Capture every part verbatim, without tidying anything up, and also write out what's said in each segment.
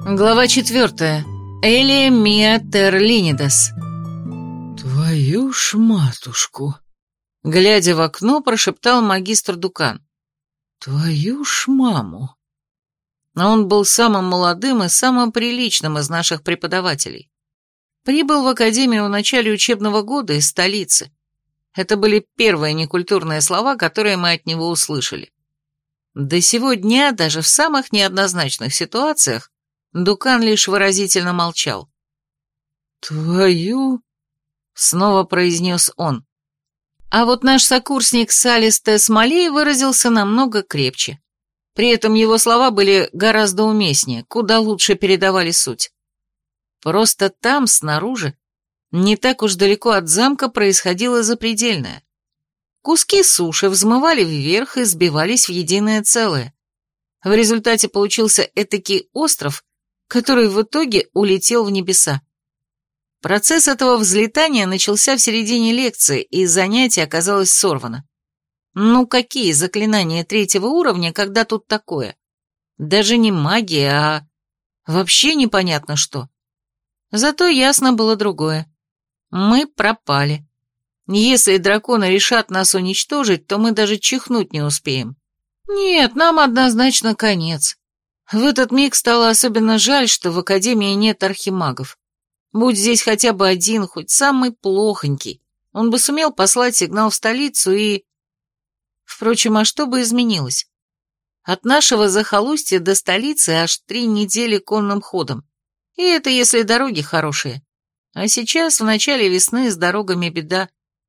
Глава четвертая. Элия Миа Терлинидас. «Твою ж матушку!» Глядя в окно, прошептал магистр Дукан. «Твою ж маму!» Но он был самым молодым и самым приличным из наших преподавателей. Прибыл в академию в начале учебного года из столицы. Это были первые некультурные слова, которые мы от него услышали. До сего дня, даже в самых неоднозначных ситуациях, Дукан лишь выразительно молчал. «Твою...» — снова произнес он. А вот наш сокурсник Салис Тесмалей выразился намного крепче. При этом его слова были гораздо уместнее, куда лучше передавали суть. Просто там, снаружи, не так уж далеко от замка происходило запредельное. Куски суши взмывали вверх и сбивались в единое целое. В результате получился этакий остров, который в итоге улетел в небеса. Процесс этого взлетания начался в середине лекции, и занятие оказалось сорвано. Ну какие заклинания третьего уровня, когда тут такое? Даже не магия, а вообще непонятно что. Зато ясно было другое. Мы пропали. Если драконы решат нас уничтожить, то мы даже чихнуть не успеем. Нет, нам однозначно конец. В этот миг стало особенно жаль, что в академии нет архимагов. Будь здесь хотя бы один, хоть самый плохонький, он бы сумел послать сигнал в столицу и... Впрочем, а что бы изменилось? От нашего захолустья до столицы аж три недели конным ходом. И это если дороги хорошие. А сейчас, в начале весны, с дорогами беда.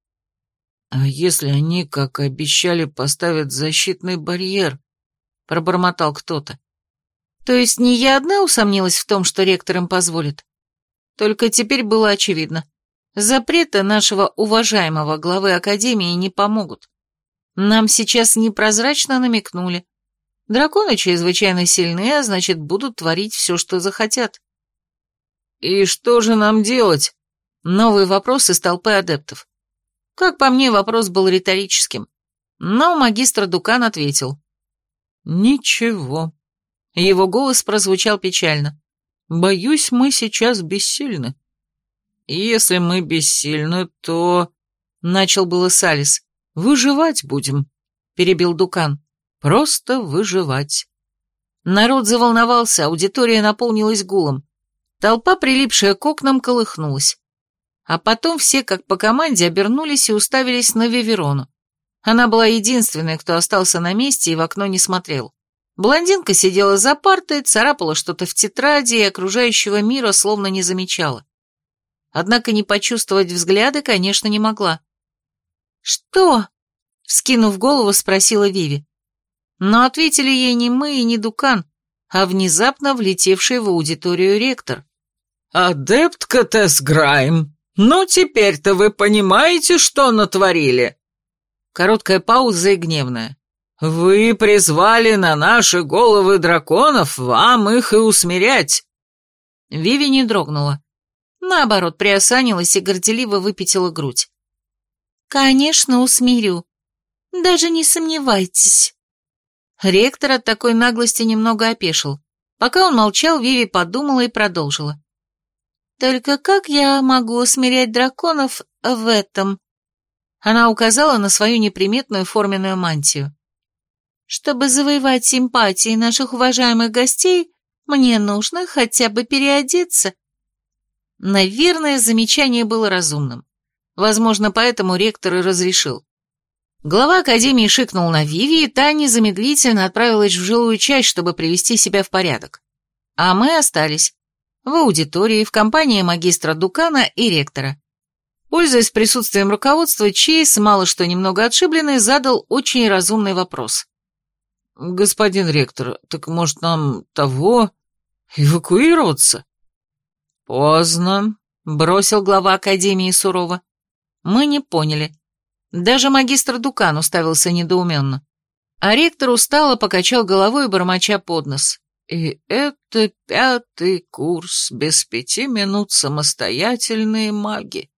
«А если они, как обещали, поставят защитный барьер?» — пробормотал кто-то. То есть не я одна усомнилась в том, что ректор им позволит? Только теперь было очевидно. Запреты нашего уважаемого главы академии не помогут. Нам сейчас непрозрачно намекнули. Драконы чрезвычайно сильны, а значит, будут творить все, что захотят. «И что же нам делать?» Новый вопрос из толпы адептов. Как по мне, вопрос был риторическим. Но магистр Дукан ответил. «Ничего». Его голос прозвучал печально. «Боюсь, мы сейчас бессильны». «Если мы бессильны, то...» — начал было Салис. «Выживать будем», — перебил Дукан. «Просто выживать». Народ заволновался, аудитория наполнилась гулом. Толпа, прилипшая к окнам, колыхнулась. А потом все, как по команде, обернулись и уставились на Виверону. Она была единственной, кто остался на месте и в окно не смотрел. Блондинка сидела за партой, царапала что-то в тетради и окружающего мира словно не замечала. Однако не почувствовать взгляды, конечно, не могла. «Что?» — вскинув голову, спросила Виви. Но ответили ей не мы и не Дукан, а внезапно влетевший в аудиторию ректор. «Адептка Тесграйм, ну теперь-то вы понимаете, что натворили?» Короткая пауза и гневная. «Вы призвали на наши головы драконов, вам их и усмирять!» Виви не дрогнула. Наоборот, приосанилась и горделиво выпятила грудь. «Конечно, усмирю. Даже не сомневайтесь». Ректор от такой наглости немного опешил. Пока он молчал, Виви подумала и продолжила. «Только как я могу усмирять драконов в этом?» Она указала на свою неприметную форменную мантию. «Чтобы завоевать симпатии наших уважаемых гостей, мне нужно хотя бы переодеться». Наверное, замечание было разумным. Возможно, поэтому ректор и разрешил. Глава академии шикнул на Виви, и та незамедлительно отправилась в жилую часть, чтобы привести себя в порядок. А мы остались в аудитории в компании магистра Дукана и ректора. Пользуясь присутствием руководства, Чейз, мало что немного отшибленный, задал очень разумный вопрос. «Господин ректор, так может нам того... эвакуироваться?» «Поздно», — бросил глава академии сурово. Мы не поняли. Даже магистр Дукан уставился недоуменно. А ректор устало покачал головой, бормоча под нос. «И это пятый курс, без пяти минут самостоятельные маги.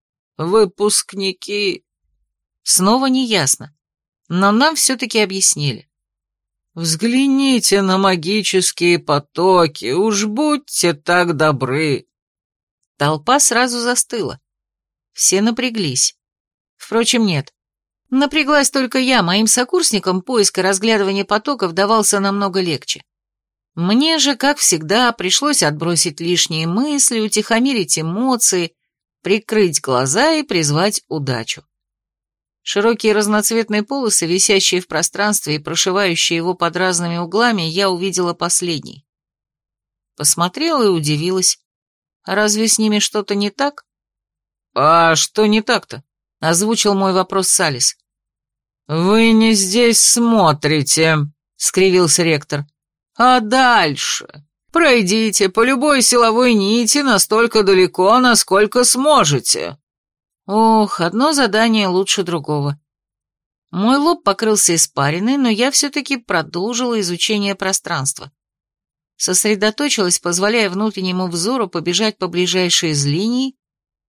Выпускники...» Снова неясно, но нам все-таки объяснили. «Взгляните на магические потоки, уж будьте так добры». Толпа сразу застыла. Все напряглись. Впрочем, нет. Напряглась только я, моим сокурсникам поиск и разглядывание потоков давался намного легче. Мне же, как всегда, пришлось отбросить лишние мысли, утихомирить эмоции, прикрыть глаза и призвать удачу. Широкие разноцветные полосы, висящие в пространстве и прошивающие его под разными углами, я увидела последней. Посмотрела и удивилась. А разве с ними что-то не так? «А что не так-то?» — озвучил мой вопрос Салис. «Вы не здесь смотрите», — скривился ректор. «А дальше? Пройдите по любой силовой нити настолько далеко, насколько сможете». Ох, одно задание лучше другого. Мой лоб покрылся испариной, но я все-таки продолжила изучение пространства. Сосредоточилась, позволяя внутреннему взору побежать по ближайшей из линий,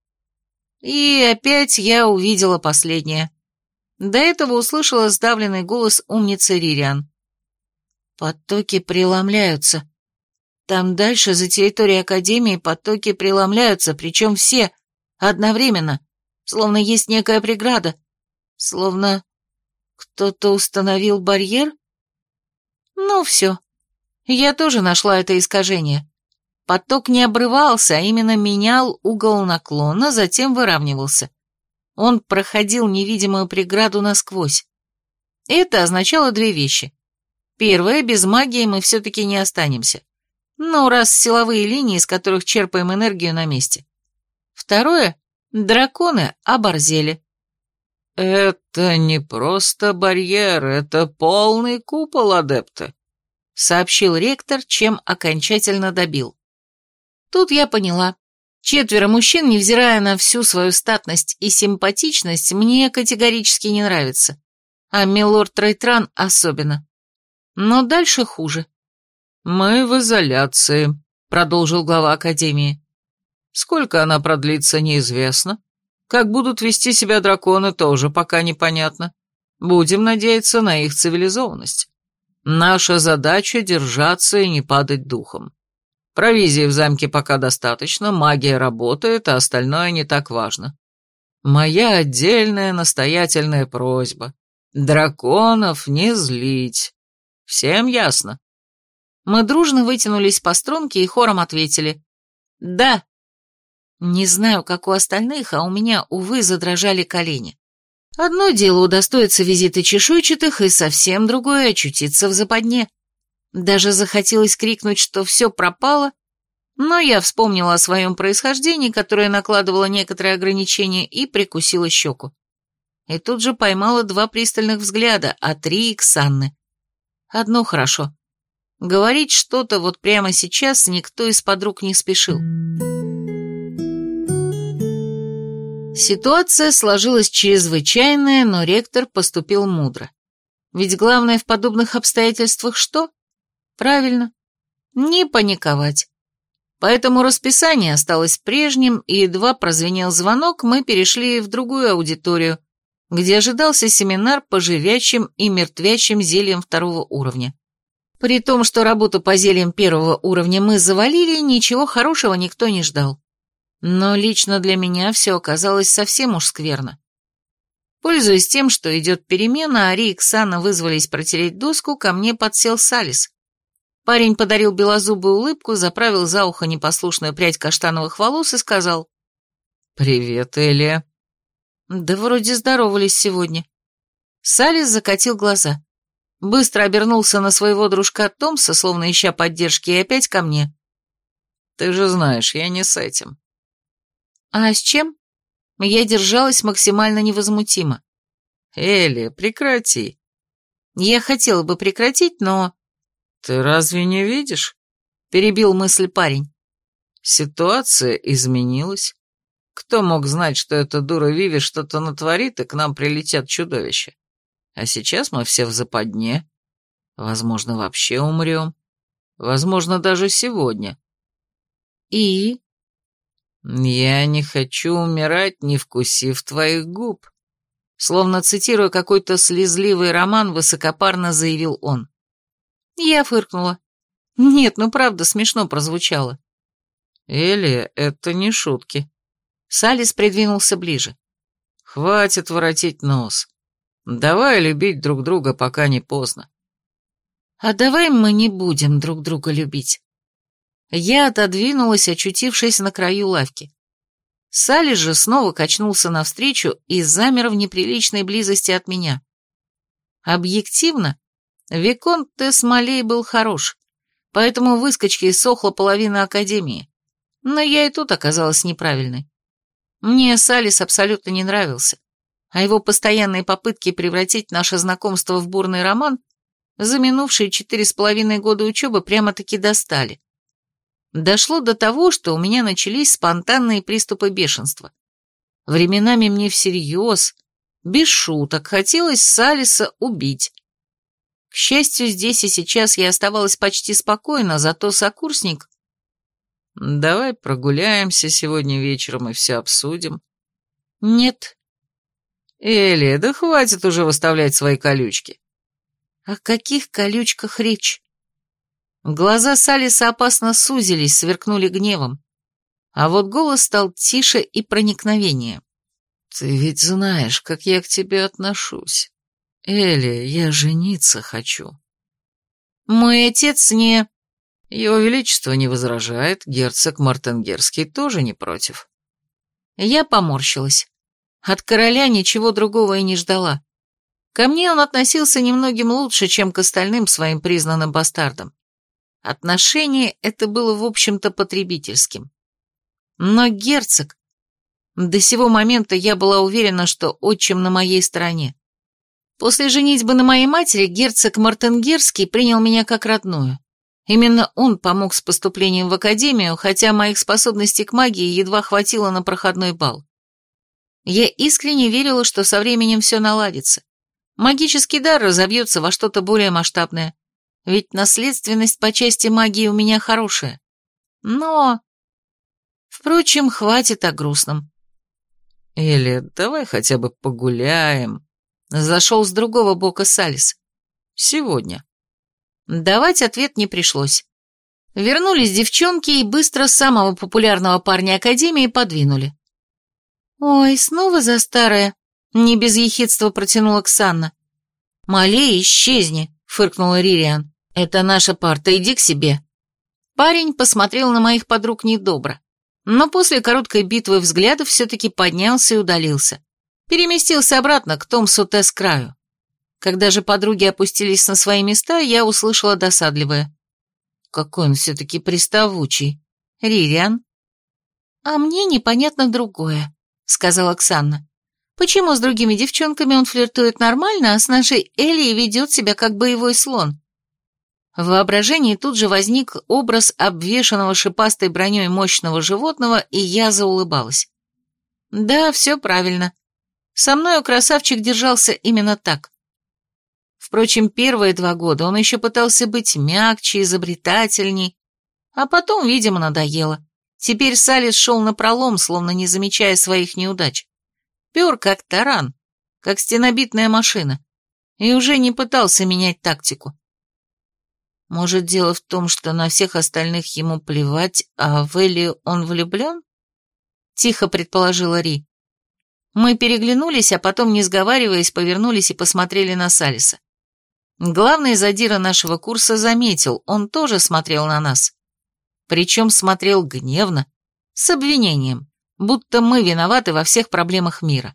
и опять я увидела последнее. До этого услышала сдавленный голос умницы Ририан. «Потоки преломляются. Там дальше, за территорией Академии, потоки преломляются, причем все, одновременно, словно есть некая преграда, словно кто-то установил барьер. Ну все, я тоже нашла это искажение. Поток не обрывался, а именно менял угол наклона, затем выравнивался. Он проходил невидимую преграду насквозь. Это означало две вещи. Первое, без магии мы все-таки не останемся. Ну, раз силовые линии, из которых черпаем энергию, на месте. Второе, драконы оборзели. «Это не просто барьер, это полный купол, адепты», — сообщил ректор, чем окончательно добил. Тут я поняла. Четверо мужчин, невзирая на всю свою статность и симпатичность, мне категорически не нравится. А милорд Рейтран особенно. Но дальше хуже. «Мы в изоляции», — продолжил глава Академии. «Сколько она продлится, неизвестно. Как будут вести себя драконы, тоже пока непонятно. Будем надеяться на их цивилизованность. Наша задача — держаться и не падать духом. Провизии в замке пока достаточно, магия работает, а остальное не так важно. Моя отдельная настоятельная просьба — драконов не злить. Всем ясно?» Мы дружно вытянулись по струнке и хором ответили «Да». Не знаю, как у остальных, а у меня, увы, задрожали колени. Одно дело удостоиться визита чешуйчатых, и совсем другое — очутиться в западне. Даже захотелось крикнуть, что все пропало, но я вспомнила о своем происхождении, которое накладывало некоторые ограничения, и прикусила щеку. И тут же поймала два пристальных взгляда от Ри и Ксанны. Одно хорошо. Говорить что-то вот прямо сейчас никто из подруг не спешил. Ситуация сложилась чрезвычайная, но ректор поступил мудро. Ведь главное в подобных обстоятельствах что? Правильно, не паниковать. Поэтому расписание осталось прежним, и едва прозвенел звонок, мы перешли в другую аудиторию, где ожидался семинар по живячим и мертвячим зельям второго уровня. При том, что работу по зельям первого уровня мы завалили, ничего хорошего никто не ждал. Но лично для меня все оказалось совсем уж скверно. Пользуясь тем, что идет перемена, Ари и Ксана вызвались протереть доску, ко мне подсел Салис. Парень подарил белозубую улыбку, заправил за ухо непослушную прядь каштановых волос и сказал: «Привет, Элия». «Да вроде здоровались сегодня». Салис закатил глаза. Быстро обернулся на своего дружка Томса, словно ища поддержки, и опять ко мне. «Ты же знаешь, я не с этим». «А с чем?» Я держалась максимально невозмутимо. «Элли, прекрати». Я хотела бы прекратить, но... «Ты разве не видишь?» — перебил мысль парень. «Ситуация изменилась. Кто мог знать, что эта дура Виви что-то натворит, и к нам прилетят чудовища? А сейчас мы все в западне. Возможно, вообще умрем. Возможно, даже сегодня». «И?» «Я не хочу умирать, не вкусив твоих губ», словно цитируя какой-то слезливый роман, высокопарно заявил он. Я фыркнула. Нет, ну правда, смешно прозвучало. Элли, это не шутки. Салис придвинулся ближе. Хватит воротить нос. Давай любить друг друга, пока не поздно. А давай мы не будем друг друга любить. Я отодвинулась, очутившись на краю лавки. Салис же снова качнулся навстречу и замер в неприличной близости от меня. Объективно, Виконт де Смолей был хорош, поэтому выскочке сохла половина академии. Но я и тут оказалась неправильной. Мне Салис абсолютно не нравился, а его постоянные попытки превратить наше знакомство в бурный роман за минувшие четыре с половиной года учебы прямо-таки достали. Дошло до того, что у меня начались спонтанные приступы бешенства. Временами мне всерьез, без шуток, хотелось Салиса убить. К счастью, здесь и сейчас я оставалась почти спокойна, зато сокурсник... Давай прогуляемся сегодня вечером и все обсудим. Нет. Элли, да хватит уже выставлять свои колючки. О каких колючках речь? Глаза Салиса опасно сузились, сверкнули гневом. А вот голос стал тише и проникновеннее. Ты ведь знаешь, как я к тебе отношусь. Элли, я жениться хочу. Мой отец не... Его Величество не возражает, герцог Мартенгерский тоже не против. Я поморщилась. От короля ничего другого и не ждала. Ко мне он относился немногим лучше, чем к остальным своим признанным бастардам. Отношение это было, в общем-то, потребительским. Но герцог... До сего момента я была уверена, что отчим на моей стороне. После женитьбы на моей матери герцог Мартенгерский принял меня как родную. Именно он помог с поступлением в академию, хотя моих способностей к магии едва хватило на проходной бал. Я искренне верила, что со временем все наладится. Магический дар разовьется во что-то более масштабное, ведь наследственность по части магии у меня хорошая. Но... Впрочем, хватит о грустном. Элли, давай хотя бы погуляем. Зашел с другого бока Салис. Сегодня. Давать ответ не пришлось. Вернулись девчонки и быстро самого популярного парня Академии подвинули. «Ой, снова за старое», — не без ехидства протянула Ксанна. «Малей, исчезни», — фыркнула Ририан. «Это наша парта, иди к себе». Парень посмотрел на моих подруг недобро, но после короткой битвы взглядов все-таки поднялся и удалился. Переместился обратно к Томсу Тесс краю. Когда же подруги опустились на свои места, я услышала досадливое. Какой он все-таки приставучий. Ририан. А мне непонятно другое, сказала Ксанна. Почему с другими девчонками он флиртует нормально, а с нашей Элией ведет себя как боевой слон? В воображении тут же возник образ обвешанного шипастой броней мощного животного, и я заулыбалась. Да, все правильно. Со мною красавчик держался именно так. Впрочем, первые два года он еще пытался быть мягче, изобретательней, а потом, видимо, надоело. Теперь Салис шел напролом, словно не замечая своих неудач. Пер как таран, как стенобитная машина, и уже не пытался менять тактику. Может, дело в том, что на всех остальных ему плевать, а в Элли он влюблен? Тихо предположила Ри. Мы переглянулись, а потом, не сговариваясь, повернулись и посмотрели на Салиса. Главный задира нашего курса заметил, он тоже смотрел на нас. Причем смотрел гневно, с обвинением, будто мы виноваты во всех проблемах мира.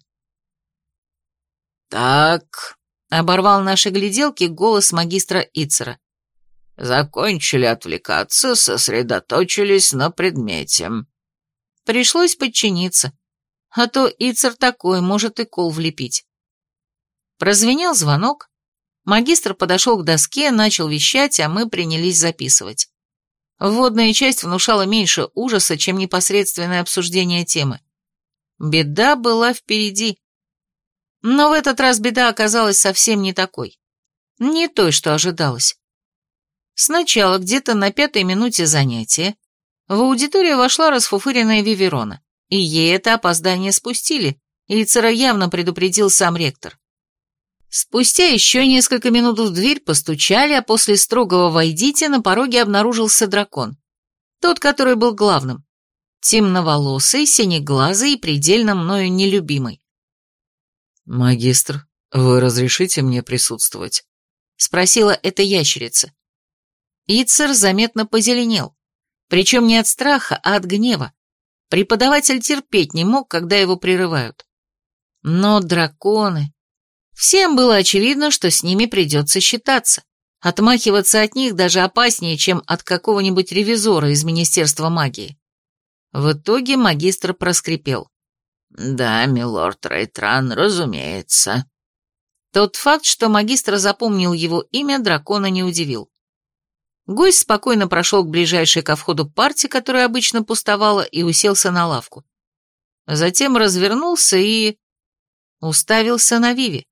«Так», — оборвал наши гляделки голос магистра Ицера. «Закончили отвлекаться, сосредоточились на предмете». Пришлось подчиниться, а то Ицер такой, может и кол влепить. Прозвенел звонок, магистр подошел к доске, начал вещать, а мы принялись записывать. Вводная часть внушала меньше ужаса, чем непосредственное обсуждение темы. Беда была впереди. Но в этот раз беда оказалась совсем не такой. Не той, что ожидалось. Сначала, где-то на пятой минуте занятия, в аудиторию вошла расфуфыренная Виверона, и ей это опоздание спустили, Ицера явно предупредил сам ректор. Спустя еще несколько минут в дверь постучали, а после строгого «войдите» на пороге обнаружился дракон. Тот, который был главным. Темноволосый, синеглазый и предельно мною нелюбимый. «Магистр, вы разрешите мне присутствовать?» — спросила эта ящерица. Ицер заметно позеленел. Причем не от страха, а от гнева. Преподаватель терпеть не мог, когда его прерывают. Но драконы... Всем было очевидно, что с ними придется считаться. Отмахиваться от них даже опаснее, чем от какого-нибудь ревизора из Министерства магии. В итоге магистр проскрипел. «Да, милорд Рейтран, разумеется». Тот факт, что магистр запомнил его имя, дракона не удивил. Гость спокойно прошел к ближайшей ко входу парте, которая обычно пустовала, и уселся на лавку. Затем развернулся и... уставился на Виви.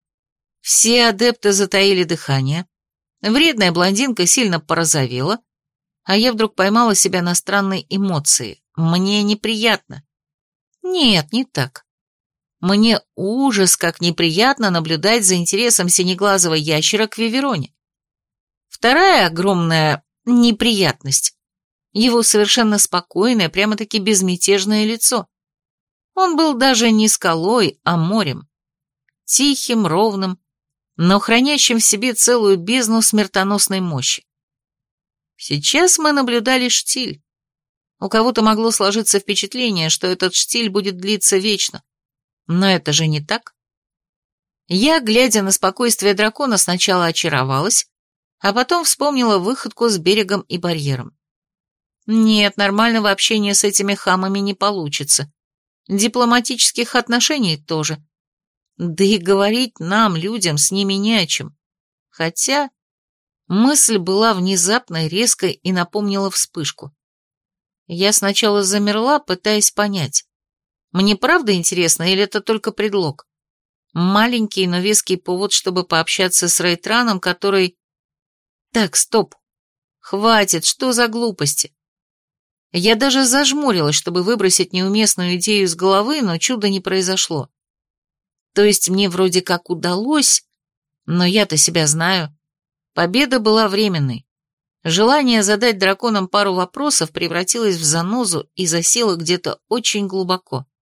Все адепты затаили дыхание, вредная блондинка сильно порозовела, а я вдруг поймала себя на странной эмоции. Мне неприятно. Нет, не так. Мне ужас, как неприятно наблюдать за интересом синеглазого ящера к Вивероне. Вторая огромная неприятность. Его совершенно спокойное, прямо-таки безмятежное лицо. Он был даже не скалой, а морем. Тихим, ровным, но хранящим в себе целую бездну смертоносной мощи. Сейчас мы наблюдали штиль. У кого-то могло сложиться впечатление, что этот штиль будет длиться вечно. Но это же не так. Я, глядя на спокойствие дракона, сначала очаровалась, а потом вспомнила выходку с берегом и барьером. Нет, нормального общения с этими хамами не получится. Дипломатических отношений тоже. Да и говорить нам, людям, с ними не о чем. Хотя мысль была внезапной, резкой и напомнила вспышку. Я сначала замерла, пытаясь понять, мне правда интересно или это только предлог? Маленький, но веский повод, чтобы пообщаться с Рейтраном, который... Так, стоп. Хватит, что за глупости? Я даже зажмурилась, чтобы выбросить неуместную идею из головы, но чуда не произошло. То есть мне вроде как удалось, но я-то себя знаю. Победа была временной. Желание задать драконам пару вопросов превратилось в занозу и засело где-то очень глубоко.